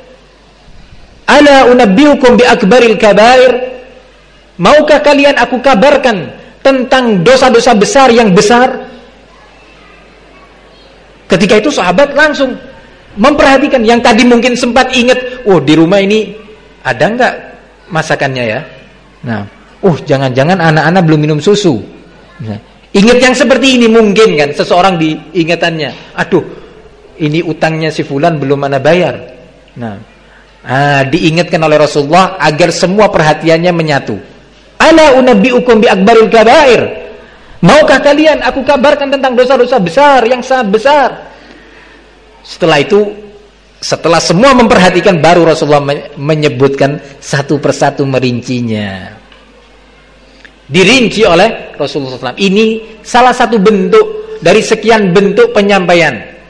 ala unabbiukum bi akbaril kabair, maukah kalian aku kabarkan tentang dosa-dosa besar yang besar? Ketika itu sahabat langsung memperhatikan, yang tadi mungkin sempat ingat, oh di rumah ini ada enggak masakannya ya? Nah, jangan-jangan anak-anak belum minum susu. Nah, ingat yang seperti ini mungkin kan, seseorang diingatannya, aduh ini utangnya si fulan belum ana bayar. Nah, diingatkan oleh Rasulullah agar semua perhatiannya menyatu. Ala unabbiukum bi akbaril kabair, Maukah kalian aku kabarkan tentang dosa-dosa besar yang sangat besar? Setelah itu, setelah semua memperhatikan, baru Rasulullah menyebutkan satu persatu, merincinya. Dirinci oleh Rasulullah SAW. Ini salah satu bentuk dari sekian bentuk penyampaian.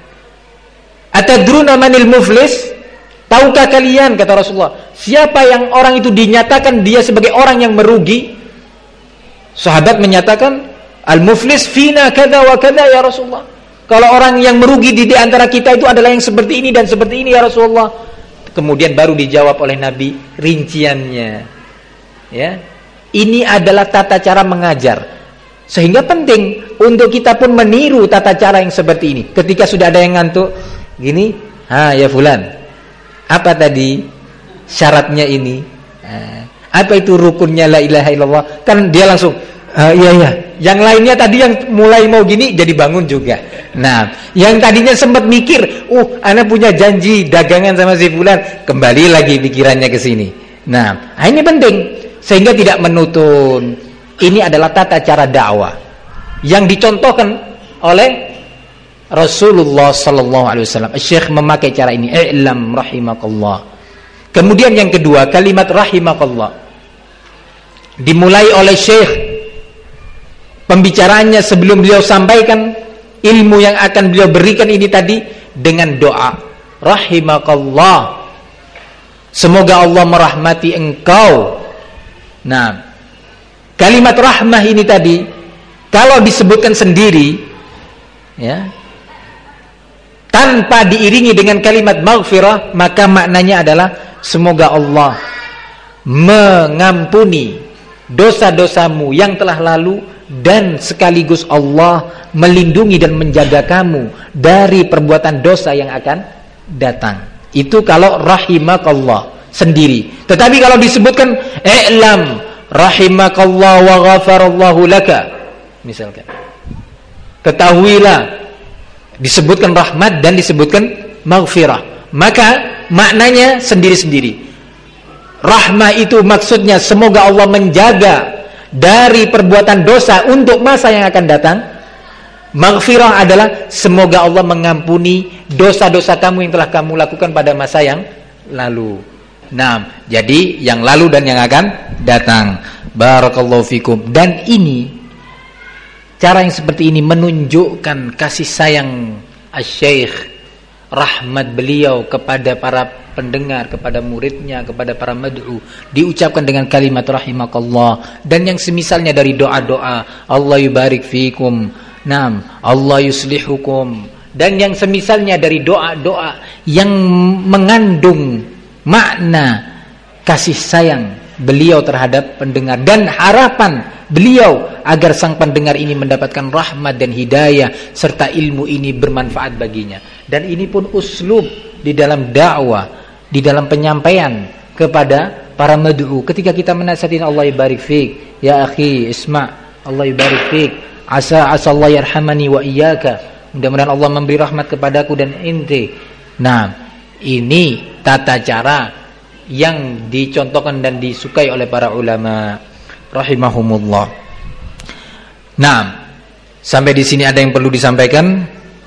Atadruna manil muflis? Tahukah kalian, kata Rasulullah, siapa yang orang itu dinyatakan dia sebagai orang yang merugi? Sahabat menyatakan, al-muflis fina kada wa kada ya Rasulullah. Kalau orang yang merugi di antara kita itu adalah yang seperti ini dan seperti ini ya Rasulullah. Kemudian baru dijawab oleh Nabi rinciannya. Ya. Ini adalah tata cara mengajar. Sehingga penting untuk kita pun meniru tata cara yang seperti ini. Ketika sudah ada yang ngantuk, gini, ya fulan, apa tadi syaratnya ini? Apa itu rukunnya la ilaha illallah? Kan dia langsung, iya. Yang lainnya tadi yang mulai mau gini jadi bangun juga. Nah, yang tadinya sempat mikir, ana punya janji dagangan sama si fulan, kembali lagi pikirannya ke sini. Nah, ini penting sehingga tidak menutun. Ini adalah tata cara dakwah yang dicontohkan oleh Rasulullah sallallahu alaihi wasallam. Syekh memakai cara ini, i'lam rahimakallah. Kemudian yang kedua, kalimat rahimakallah dimulai oleh Syekh pembicaraannya sebelum beliau sampaikan ilmu yang akan beliau berikan ini tadi dengan doa. Rahimakallah. Semoga Allah merahmati engkau. Nah, kalimat rahmah ini tadi kalau disebutkan sendiri, ya, tanpa diiringi dengan kalimat maghfirah, maka maknanya adalah semoga Allah mengampuni dosa-dosamu yang telah lalu, dan sekaligus Allah melindungi dan menjaga kamu dari perbuatan dosa yang akan datang. Itu kalau rahimakallah sendiri. Tetapi kalau disebutkan i'lam rahimakallah wa ghafarallahu laka, misalkan, ketahuilah, disebutkan rahmat dan disebutkan maghfirah, maka maknanya sendiri-sendiri. Rahmah itu maksudnya semoga Allah menjaga dari perbuatan dosa untuk masa yang akan datang. Maghfirah adalah semoga Allah mengampuni dosa-dosa kamu yang telah kamu lakukan pada masa yang lalu. Nah, jadi yang lalu dan yang akan datang. Barakallahu fikum. Dan ini, cara yang seperti ini menunjukkan kasih sayang Asy-Syaikh, rahmat beliau kepada para pendengar, kepada muridnya, kepada para mad'u, diucapkan dengan kalimat rahimakallah. Dan yang semisalnya dari doa-doa, Allah yubarik fikum, naam, Allah yuslihukum, dan yang semisalnya dari doa-doa yang mengandung makna kasih sayang beliau terhadap pendengar dan harapan beliau agar sang pendengar ini mendapatkan rahmat dan hidayah serta ilmu ini bermanfaat baginya. Dan ini pun uslub di dalam dakwah, di dalam penyampaian kepada para mad'u. Ketika kita menasihatin, Allah yubarik fik, ya akhi isma', Allah yubarik fik, asa Allah yarhamani wa iyyaka, mudah-mudahan Allah memberi rahmat kepadaku dan ente. Nah, ini tata cara yang dicontohkan dan disukai oleh para ulama rahimahumullah. Nah, sampai di sini ada yang perlu disampaikan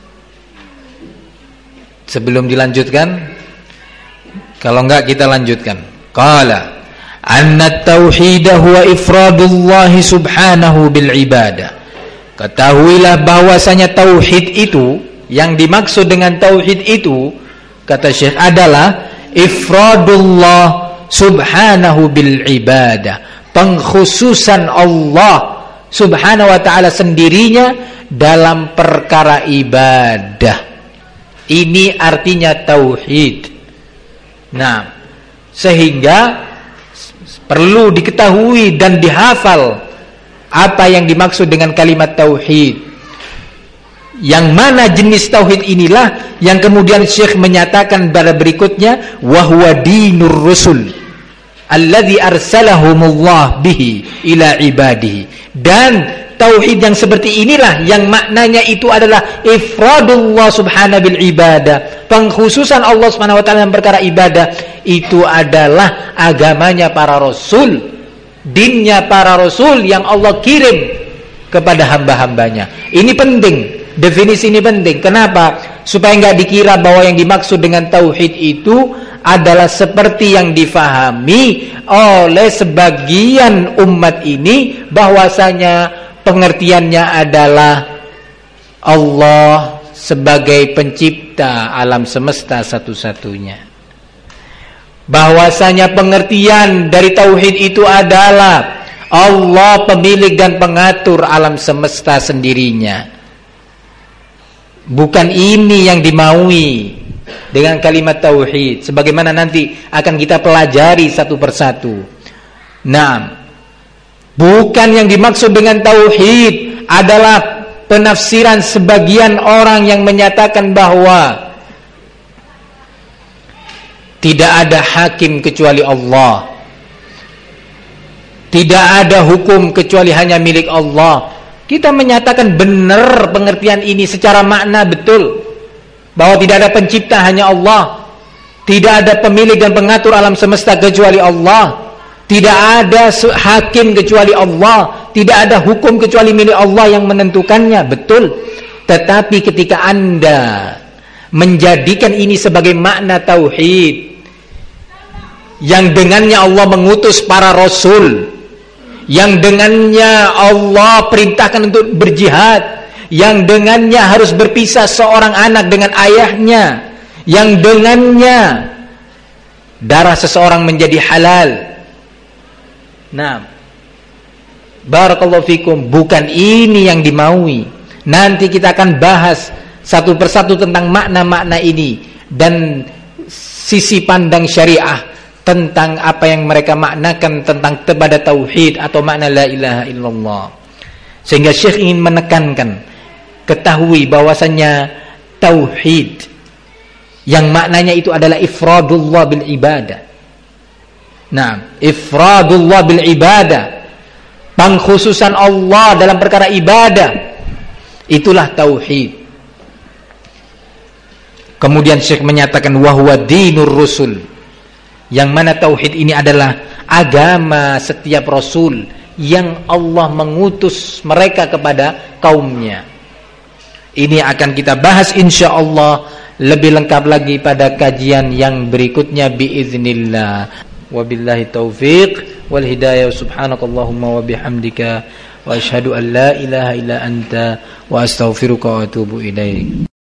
sebelum dilanjutkan? Kalau enggak kita lanjutkan. Qala anna at-tauhid huwa ifradullah subhanahu bil ibadah. Ketahuilah bahwasanya tauhid itu, yang dimaksud dengan tauhid itu, kata Syekh, adalah ifradullah subhanahu bil ibadah, pengkhususan Allah subhanahu wa ta'ala sendirinya dalam perkara ibadah. Ini artinya tauhid. Nah, sehingga perlu diketahui dan dihafal apa yang dimaksud dengan kalimat tauhid. Yang mana jenis tauhid inilah yang kemudian Syekh menyatakan pada berikutnya, wa huwa dinur rusul alladzi arsalahumullah bihi ila ibadihi. Dan tauhid yang seperti inilah yang maknanya itu adalah ifradullah subhanahu bil ibadah, pengkhususan Allah subhanahu wa ta'ala dalam perkara ibadah. Itu adalah agamanya para rasul, dinnya para rasul yang Allah kirim kepada hamba-hambanya. Ini penting, definisi ini penting. Kenapa? Supaya enggak dikira bahwa yang dimaksud dengan tauhid itu adalah seperti yang difahami oleh sebagian umat ini, bahwasanya pengertiannya adalah Allah sebagai pencipta alam semesta satu-satunya. Bahwasanya pengertian dari tauhid itu adalah Allah pemilik dan pengatur alam semesta sendirinya. Bukan ini yang dimaui dengan kalimat tauhid, sebagaimana nanti akan kita pelajari satu persatu. Nah, bukan yang dimaksud dengan tauhid adalah penafsiran sebagian orang yang menyatakan bahwa tidak ada hakim kecuali Allah, tidak ada hukum kecuali hanya milik Allah. Kita menyatakan benar pengertian ini secara makna betul, bahwa tidak ada pencipta hanya Allah, tidak ada pemilik dan pengatur alam semesta kecuali Allah, tidak ada hakim kecuali Allah, tidak ada hukum kecuali milik Allah yang menentukannya, betul. Tetapi ketika Anda menjadikan ini sebagai makna tauhid, yang dengannya Allah mengutus para rasul, yang dengannya Allah perintahkan untuk berjihad, yang dengannya harus berpisah seorang anak dengan ayahnya, yang dengannya darah seseorang menjadi halal. Nah, barakallahu fikum, bukan ini yang dimaui. Nanti kita akan bahas satu persatu tentang makna-makna ini dan sisi pandang syariah tentang apa yang mereka maknakan tentang kepada tauhid atau makna la ilaha illallah. Sehingga Syekh ingin menekankan, ketahui bahwasannya tauhid yang maknanya itu adalah ifradullah bil ibadah. Nah, ifradullah bil ibadah, pengkhususan Allah dalam perkara ibadah, itulah tauhid. Kemudian Syekh menyatakan wahwa dinur rusul, yang mana tauhid ini adalah agama setiap rasul yang Allah mengutus mereka kepada kaumnya. Ini akan kita bahas insyaallah lebih lengkap lagi pada kajian yang berikutnya biiznillah. Wabillahi taufiq wal hidayah. Subhanakallahumma wa bihamdika wa asyhadu an la ilaha illa anta wa astaghfiruka wa atubu ilaik.